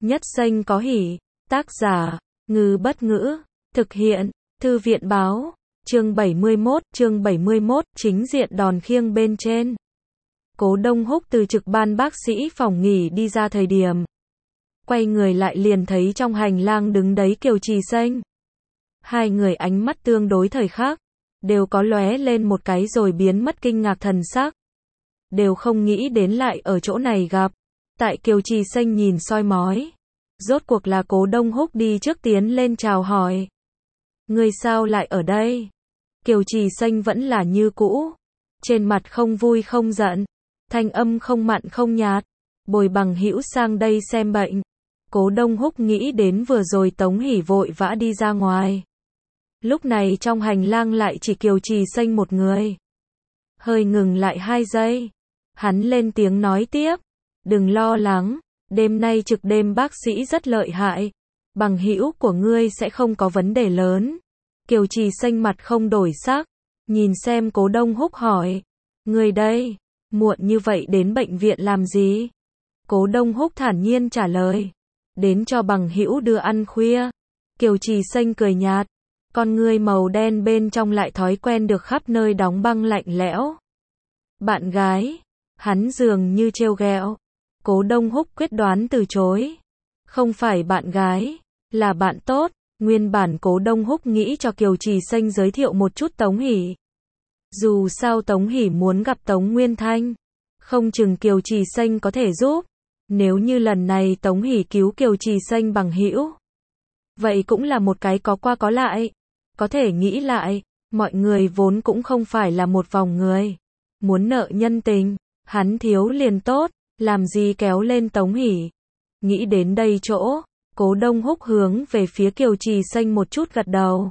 Nhất danh có hỷ. Tác giả, Ngư Bất Ngữ. Thực hiện, Thư viện Báo. Chương 71, chính diện đòn khiêng bên trên. Cố Đông Húc từ trực ban bác sĩ phòng nghỉ đi ra thời điểm. Quay người lại liền thấy trong hành lang đứng đấy Kiều Trì Xanh. Hai người ánh mắt tương đối thời khắc, đều có lóe lên một cái rồi biến mất kinh ngạc thần sắc. Đều không nghĩ đến lại ở chỗ này gặp. Tại Kiều Trì Xanh nhìn soi mói. Rốt cuộc là Cố Đông Húc đi trước tiến lên chào hỏi. Người sao lại ở đây? Kiều Trì Xanh vẫn là như cũ. Trên mặt không vui không giận. Thanh âm không mặn không nhạt. Bồi bằng hữu sang đây xem bệnh. Cố Đông Húc nghĩ đến vừa rồi Tống Hỷ vội vã đi ra ngoài. Lúc này trong hành lang lại chỉ Kiều Trì Xanh một người. Hơi ngừng lại 2 giây. Hắn lên tiếng nói tiếp. Đừng lo lắng, đêm nay trực đêm bác sĩ rất lợi hại. Bằng hữu của ngươi sẽ không có vấn đề lớn. Kiều Trì Xanh mặt không đổi sắc. Nhìn xem Cố Đông Húc hỏi. Ngươi đây, muộn như vậy đến bệnh viện làm gì? Cố Đông Húc thản nhiên trả lời. Đến cho bằng hữu đưa ăn khuya. Kiều Trì Xanh cười nhạt. Con ngươi màu đen bên trong lại thói quen được khắp nơi đóng băng lạnh lẽo. Bạn gái. Hắn dường như trêu ghẹo. Cố Đông Húc quyết đoán từ chối. Không phải bạn gái, là bạn tốt. Nguyên bản Cố Đông Húc nghĩ cho Kiều Trì Xanh giới thiệu một chút Tống Hỷ. Dù sao Tống Hỷ muốn gặp Tống Nguyên Thanh. Không chừng Kiều Trì Xanh có thể giúp. Nếu như lần này Tống Hỷ cứu Kiều Trì Xanh bằng hữu. Vậy cũng là một cái có qua có lại. Có thể nghĩ lại, mọi người vốn cũng không phải là một vòng người. Muốn nợ nhân tình, hắn thiếu liền tốt, làm gì kéo lên Tống Hỷ. Nghĩ đến đây chỗ, Cố Đông Húc hướng về phía Kiều Trì Xanh một chút gật đầu.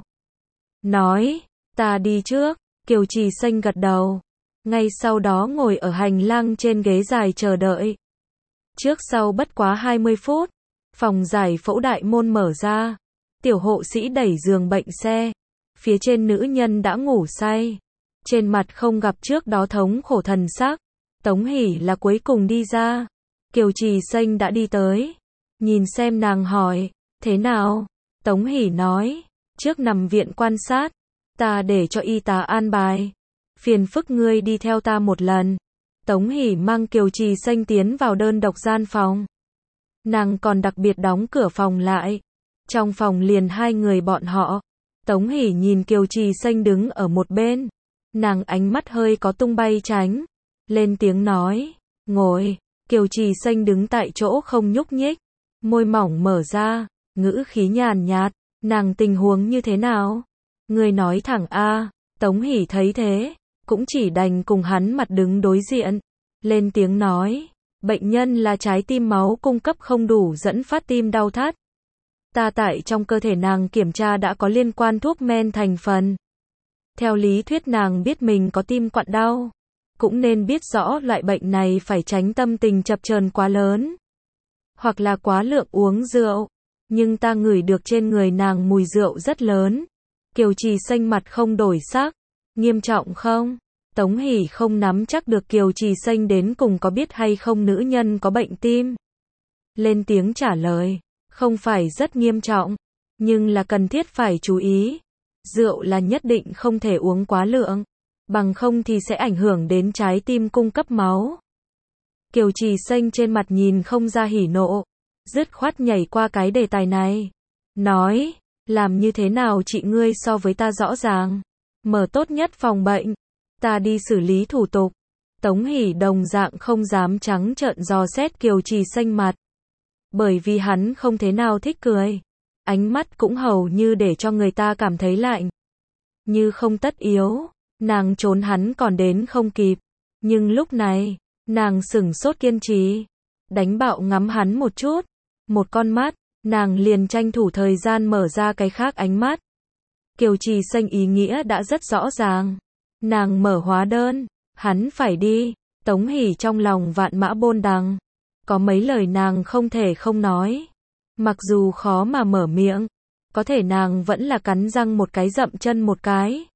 Nói, ta đi trước. Kiều Trì Xanh gật đầu. Ngay sau đó ngồi ở hành lang trên ghế dài chờ đợi. Trước sau bất quá 20 phút, phòng giải phẫu đại môn mở ra. Tiểu hộ sĩ đẩy giường bệnh xe. Phía trên nữ nhân đã ngủ say. Trên mặt không gặp trước đó thống khổ thần sắc. Tống Hỷ là cuối cùng đi ra. Kiều Trì Xanh đã đi tới. Nhìn xem nàng hỏi. Thế nào? Tống Hỷ nói. Trước nằm viện quan sát. Ta để cho y tá an bài. Phiền phức ngươi đi theo ta một lần. Tống Hỷ mang Kiều Trì Xanh tiến vào đơn độc gian phòng. Nàng còn đặc biệt đóng cửa phòng lại. Trong phòng liền 2 người bọn họ. Tống Hỷ nhìn Kiều Trì Xanh đứng ở một bên. Nàng ánh mắt hơi có tung bay tránh. Lên tiếng nói. Ngồi. Kiều Trì Xanh đứng tại chỗ không nhúc nhích. Môi mỏng mở ra. Ngữ khí nhàn nhạt. Nàng tình huống như thế nào? Người nói thẳng a. Tống Hỷ thấy thế. Cũng chỉ đành cùng hắn mặt đứng đối diện. Lên tiếng nói. Bệnh nhân là trái tim máu cung cấp không đủ dẫn phát tim đau thắt. Ta tại trong cơ thể nàng kiểm tra đã có liên quan thuốc men thành phần. Theo lý thuyết nàng biết mình có tim quặn đau. Cũng nên biết rõ loại bệnh này phải tránh tâm tình chập chờn quá lớn. Hoặc là quá lượng uống rượu. Nhưng ta ngửi được trên người nàng mùi rượu rất lớn. Kiều Trì Xanh mặt không đổi sắc. Nghiêm trọng không? Tống Hỷ không nắm chắc được Kiều Trì Xanh đến cùng có biết hay không nữ nhân có bệnh tim. Lên tiếng trả lời. Không phải rất nghiêm trọng. Nhưng là cần thiết phải chú ý. Rượu là nhất định không thể uống quá lượng. Bằng không thì sẽ ảnh hưởng đến trái tim cung cấp máu. Kiều Trì Xanh trên mặt nhìn không ra hỉ nộ. Dứt khoát nhảy qua cái đề tài này. Nói, làm như thế nào chị ngươi so với ta rõ ràng. Mở tốt nhất phòng bệnh. Ta đi xử lý thủ tục. Tống Hỷ đồng dạng không dám trắng trợn dò xét Kiều Trì Xanh mặt. Bởi vì hắn không thế nào thích cười. Ánh mắt cũng hầu như để cho người ta cảm thấy lạnh. Như không tất yếu. Nàng trốn hắn còn đến không kịp. Nhưng lúc này, nàng sửng sốt kiên trì. Đánh bạo ngắm hắn một chút. Một con mắt, nàng liền tranh thủ thời gian mở ra cái khác ánh mắt. Kiều Trì Xanh ý nghĩa đã rất rõ ràng. Nàng mở hóa đơn. Hắn phải đi. Tống Hỷ trong lòng vạn mã bôn đằng. Có mấy lời nàng không thể không nói. Mặc dù khó mà mở miệng. Có thể nàng vẫn là cắn răng một cái dậm chân một cái.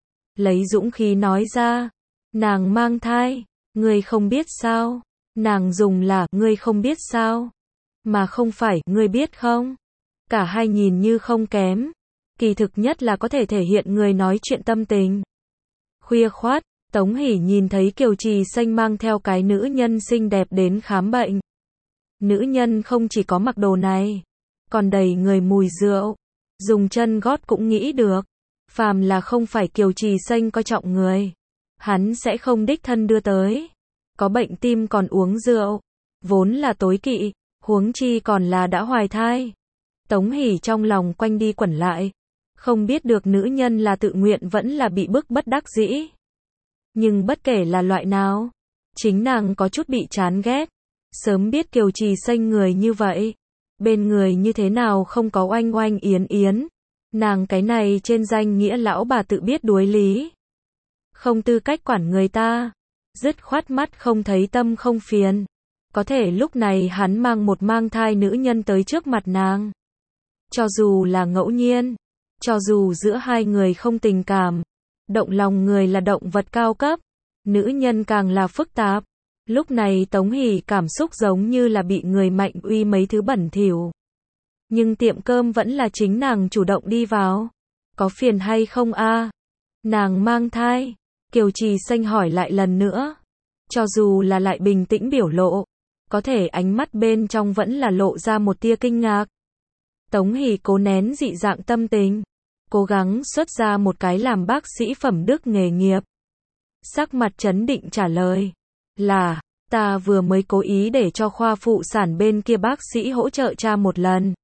Lấy dũng khí nói ra. Nàng mang thai. Ngươi không biết sao. Nàng dùng là ngươi không biết sao. mà không phải, ngươi biết không? Cả hai nhìn như không kém, kỳ thực nhất là có thể thể hiện người nói chuyện tâm tình. Khuya khoắt, Tống Hỷ nhìn thấy Kiều Trì Xanh mang theo cái nữ nhân xinh đẹp đến khám bệnh. Nữ nhân không chỉ có mặc đồ này, còn đầy người mùi rượu. Dùng chân gót cũng nghĩ được, phàm là không phải Kiều Trì Xanh coi trọng người, hắn sẽ không đích thân đưa tới. Có bệnh tim còn uống rượu, vốn là tối kỵ, huống chi còn là đã hoài thai. Tống Hỷ trong lòng quanh đi quẩn lại, không biết được nữ nhân là tự nguyện vẫn là bị bức bất đắc dĩ. Nhưng bất kể là loại nào, chính nàng có chút bị chán ghét. Sớm biết Kiều Trì Xanh người như vậy, bên người như thế nào không có oanh oanh yến yến. Nàng cái này trên danh nghĩa lão bà tự biết đuối lý, không tư cách quản người ta, dứt khoát mắt không thấy tâm không phiền. Có thể lúc này hắn mang một mang thai nữ nhân tới trước mặt nàng. Cho dù là ngẫu nhiên, cho dù giữa hai người không tình cảm, động lòng người là động vật cao cấp, nữ nhân càng là phức tạp. Lúc này Tống Hỷ cảm xúc giống như là bị người mạnh uy mấy thứ bẩn thỉu. Nhưng tiệm cơm vẫn là chính nàng chủ động đi vào. Có phiền hay không a? Nàng mang thai. Kiều Trì Xanh hỏi lại lần nữa. Cho dù là lại bình tĩnh biểu lộ, có thể ánh mắt bên trong vẫn là lộ ra một tia kinh ngạc. Tống Hỷ cố nén dị dạng tâm tình, cố gắng xuất ra một cái làm bác sĩ phẩm đức nghề nghiệp. Sắc mặt trấn định trả lời. Là, ta vừa mới cố ý để cho khoa phụ sản bên kia bác sĩ hỗ trợ cha một lần.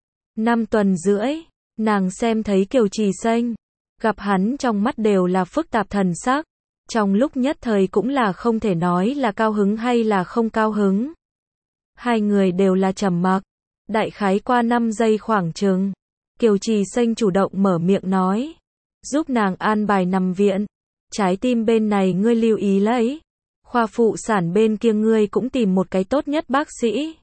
5 tuần rưỡi, nàng xem thấy Kiều Trì Xanh, gặp hắn trong mắt đều là phức tạp thần sắc. Trong lúc nhất thời cũng là không thể nói là cao hứng hay là không cao hứng. Hai người đều là trầm mặc. Đại khái qua 5 giây khoảng chừng, Kiều Trì Xanh chủ động mở miệng nói. Giúp nàng an bài nằm viện. Trái tim bên này ngươi lưu ý lấy. Khoa phụ sản bên kia ngươi cũng tìm một cái tốt nhất bác sĩ.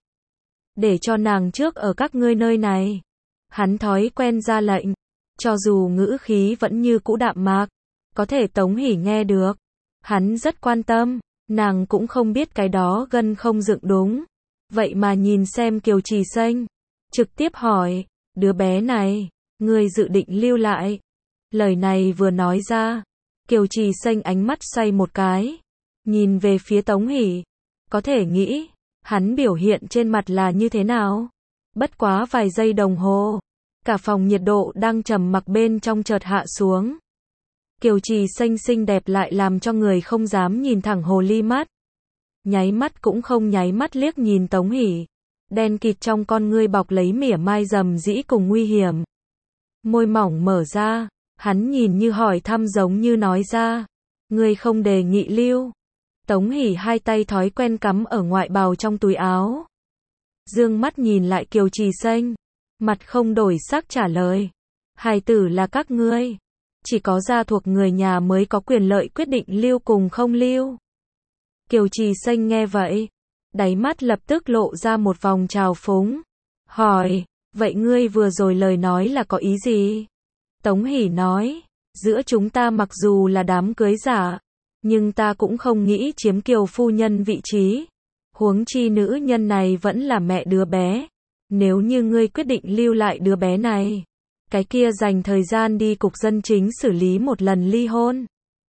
Để cho nàng trước ở các ngươi nơi này. Hắn thói quen ra lệnh. Cho dù ngữ khí vẫn như cũ đạm mạc, có thể Tống Hỷ nghe được. Hắn rất quan tâm, nàng cũng không biết cái đó gân không dựng đúng. Vậy mà nhìn xem Kiều Trì Xanh, trực tiếp hỏi, đứa bé này, ngươi dự định lưu lại. Lời này vừa nói ra, Kiều Trì Xanh ánh mắt xoay một cái, nhìn về phía Tống Hỷ. Có thể nghĩ, hắn biểu hiện trên mặt là như thế nào. Bất quá vài giây đồng hồ, cả phòng nhiệt độ đang trầm mặc bên trong chợt hạ xuống. Kiều Trì Xanh xinh đẹp lại làm cho người không dám nhìn thẳng hồ ly mắt. Nháy mắt cũng không nháy mắt liếc nhìn Tống Hỷ. Đen kịt trong con ngươi bọc lấy mỉa mai rầm rĩ cùng nguy hiểm. Môi mỏng mở ra, hắn nhìn như hỏi thăm giống như nói ra. Ngươi không đề nghị lưu. Tống Hỷ hai tay thói quen cắm ở ngoại bào trong túi áo. Dương mắt nhìn lại Kiều Trì Xanh, mặt không đổi sắc trả lời. Hài tử là các ngươi. Chỉ có gia thuộc người nhà mới có quyền lợi quyết định lưu cùng không lưu. Kiều Trì Xanh nghe vậy, đáy mắt lập tức lộ ra một vòng trào phúng. Hỏi, vậy ngươi vừa rồi lời nói là có ý gì? Tống Hỷ nói, giữa chúng ta mặc dù là đám cưới giả, nhưng ta cũng không nghĩ chiếm Kiều phu nhân vị trí. Huống chi nữ nhân này vẫn là mẹ đứa bé. Nếu như ngươi quyết định lưu lại đứa bé này, cái kia dành thời gian đi cục dân chính xử lý một lần ly hôn.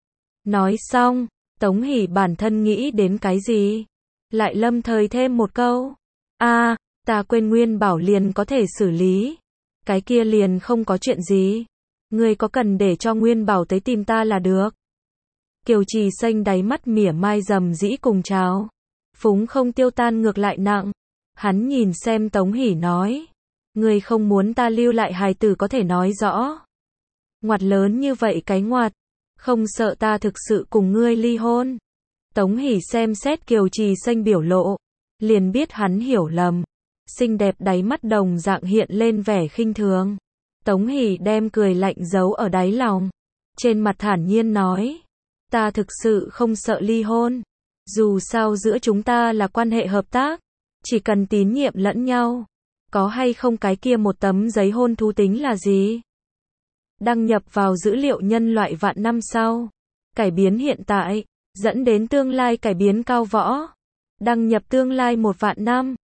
Nói xong, Tống Hỷ bản thân nghĩ đến cái gì? Lại lâm thời thêm một câu. Ta quên Nguyên Bảo liền có thể xử lý. Cái kia liền không có chuyện gì. Ngươi có cần để cho Nguyên Bảo tới tìm ta là được. Kiều Trì Xanh đáy mắt mỉa mai rầm rĩ cùng chào. Phúng không tiêu tan ngược lại nặng. Hắn nhìn xem Tống Hỷ nói. Ngươi không muốn ta lưu lại hài tử có thể nói rõ. Ngoặt lớn như vậy cái ngoặt. Không sợ ta thực sự cùng ngươi ly hôn. Tống Hỷ xem xét Kiều Trì Xanh biểu lộ, liền biết hắn hiểu lầm. Xinh đẹp đáy mắt đồng dạng hiện lên vẻ khinh thường. Tống Hỷ đem cười lạnh giấu ở đáy lòng. Trên mặt thản nhiên nói. Ta thực sự không sợ ly hôn. Dù sao giữa chúng ta là quan hệ hợp tác. Chỉ cần tín nhiệm lẫn nhau. Có hay không cái kia một tấm giấy hôn thú tính là gì? Đăng nhập vào dữ liệu nhân loại vạn năm sau. Cải biến hiện tại, dẫn đến tương lai cải biến cao võ. Đăng nhập tương lai 1 vạn năm.